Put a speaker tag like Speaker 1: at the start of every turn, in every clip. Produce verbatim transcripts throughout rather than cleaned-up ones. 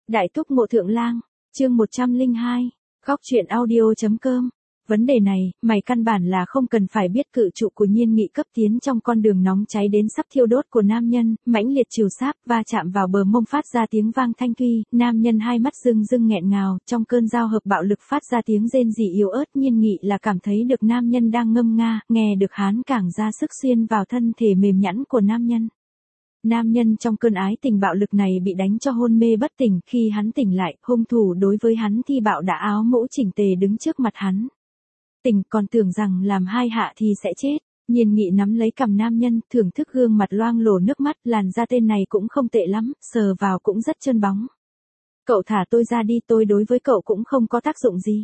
Speaker 1: Đại Túc Mộ Thượng Lang, chương một trăm lẻ hai, góc truyện audio.com. Vấn đề này, mày căn bản là không cần phải biết cự trụ của Nhiên Nghị cấp tiến trong con đường nóng cháy đến sắp thiêu đốt của nam nhân, mãnh liệt chiều sáp va chạm vào bờ mông phát ra tiếng vang thanh thuy, nam nhân hai mắt rưng rưng nghẹn ngào, trong cơn giao hợp bạo lực phát ra tiếng rên rỉ yếu ớt. Nhiên Nghị là cảm thấy được nam nhân đang ngâm nga, nghe được hắn càng ra sức xuyên vào thân thể mềm nhẵn của nam nhân. Nam nhân trong cơn ái tình bạo lực này bị đánh cho hôn mê bất tỉnh, khi hắn tỉnh lại, hung thủ đối với hắn thi bạo đã áo mũ chỉnh tề đứng trước mặt hắn. Tỉnh còn tưởng rằng làm hai hạ thì sẽ chết. Nhiên Nghị nắm lấy cằm nam nhân, thưởng thức gương mặt loang lổ nước mắt, làn da tên này cũng không tệ lắm, sờ vào cũng rất chân bóng. Cậu thả tôi ra đi, tôi đối với cậu cũng không có tác dụng gì.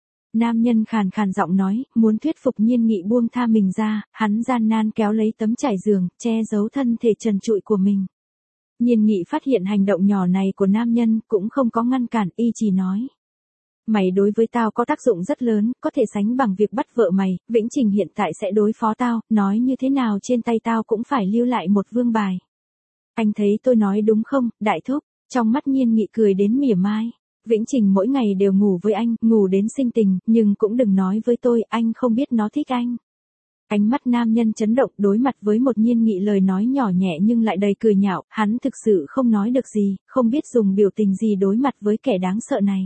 Speaker 1: Nam nhân khàn khàn giọng nói, muốn thuyết phục Nhiên Nghị buông tha mình ra, hắn gian nan kéo lấy tấm trải giường, che giấu thân thể trần trụi của mình. Nhiên Nghị phát hiện hành động nhỏ này của nam nhân, cũng không có ngăn cản, y chỉ nói. Mày đối với tao có tác dụng rất lớn, có thể sánh bằng việc bắt vợ mày, Vĩnh Trình hiện tại sẽ đối phó tao, nói như thế nào trên tay tao cũng phải lưu lại một vương bài. Anh thấy tôi nói đúng không, đại thúc? Trong mắt Nhiên Nghị cười đến mỉa mai. Vĩnh Trình mỗi ngày đều ngủ với anh, ngủ đến sinh tình, nhưng cũng đừng nói với tôi, anh không biết nó thích anh. Ánh mắt nam nhân chấn động, đối mặt với một Nhiên Nghị lời nói nhỏ nhẹ nhưng lại đầy cười nhạo, hắn thực sự không nói được gì, không biết dùng biểu tình gì đối mặt với kẻ đáng sợ này.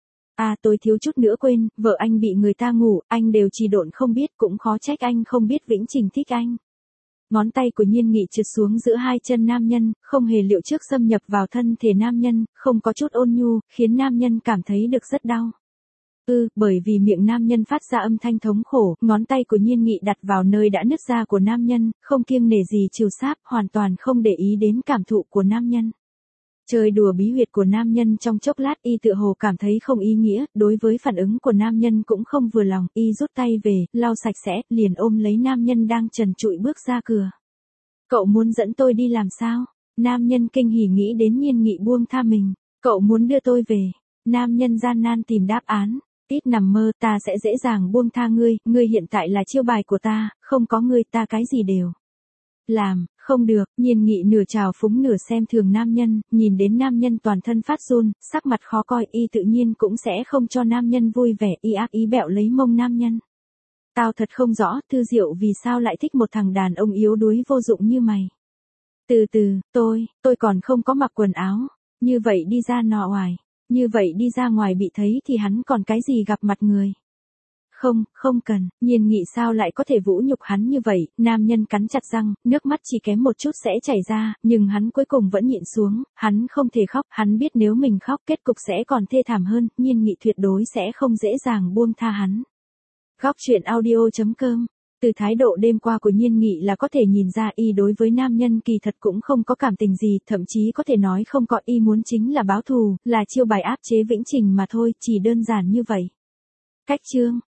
Speaker 1: À tôi thiếu chút nữa quên, vợ anh bị người ta ngủ, anh đều trì độn không biết, cũng khó trách anh không biết Vĩnh Trình thích anh. Ngón tay của Nhiên Nghị trượt xuống giữa hai chân nam nhân, không hề liệu trước xâm nhập vào thân thể nam nhân, không có chút ôn nhu, khiến nam nhân cảm thấy được rất đau. Ừ, bởi vì miệng nam nhân phát ra âm thanh thống khổ, ngón tay của Nhiên Nghị đặt vào nơi đã nứt ra của nam nhân, không kiêng nể gì chiều sáp, hoàn toàn không để ý đến cảm thụ của nam nhân. Chơi đùa bí huyệt của nam nhân trong chốc lát, y tựa hồ cảm thấy không ý nghĩa, đối với phản ứng của nam nhân cũng không vừa lòng, y rút tay về, lau sạch sẽ, liền ôm lấy nam nhân đang trần trụi bước ra cửa. Cậu muốn dẫn tôi đi làm sao? Nam nhân kinh hỉ nghĩ đến Nhiên Nghị buông tha mình. Cậu muốn đưa tôi về. Nam nhân gian nan tìm đáp án. Ít nằm mơ, ta sẽ dễ dàng buông tha ngươi, ngươi hiện tại là chiêu bài của ta, không có ngươi ta cái gì đều làm. Không được. Nhiên Nghị nửa trào phúng nửa xem thường nam nhân, nhìn đến nam nhân toàn thân phát run, sắc mặt khó coi, y tự nhiên cũng sẽ không cho nam nhân vui vẻ, y ác ý bẹo lấy mông nam nhân. Tao thật không rõ, Thư Diệu vì sao lại thích một thằng đàn ông yếu đuối vô dụng như mày. Từ từ, tôi, tôi còn không có mặc quần áo, như vậy đi ra nọ ngoài, như vậy đi ra ngoài bị thấy thì hắn còn cái gì gặp mặt người. Không, không cần. Nhiên Nghị sao lại có thể vũ nhục hắn như vậy, nam nhân cắn chặt răng, nước mắt chỉ kém một chút sẽ chảy ra, nhưng hắn cuối cùng vẫn nhịn xuống, hắn không thể khóc, hắn biết nếu mình khóc kết cục sẽ còn thê thảm hơn, Nhiên Nghị tuyệt đối sẽ không dễ dàng buông tha hắn. Góc truyện audio.com. Từ thái độ đêm qua của Nhiên Nghị là có thể nhìn ra y đối với nam nhân kỳ thật cũng không có cảm tình gì, thậm chí có thể nói không có, y muốn chính là báo thù, là chiêu bài áp chế Vĩnh Trình mà thôi, chỉ đơn giản như vậy. Cách chương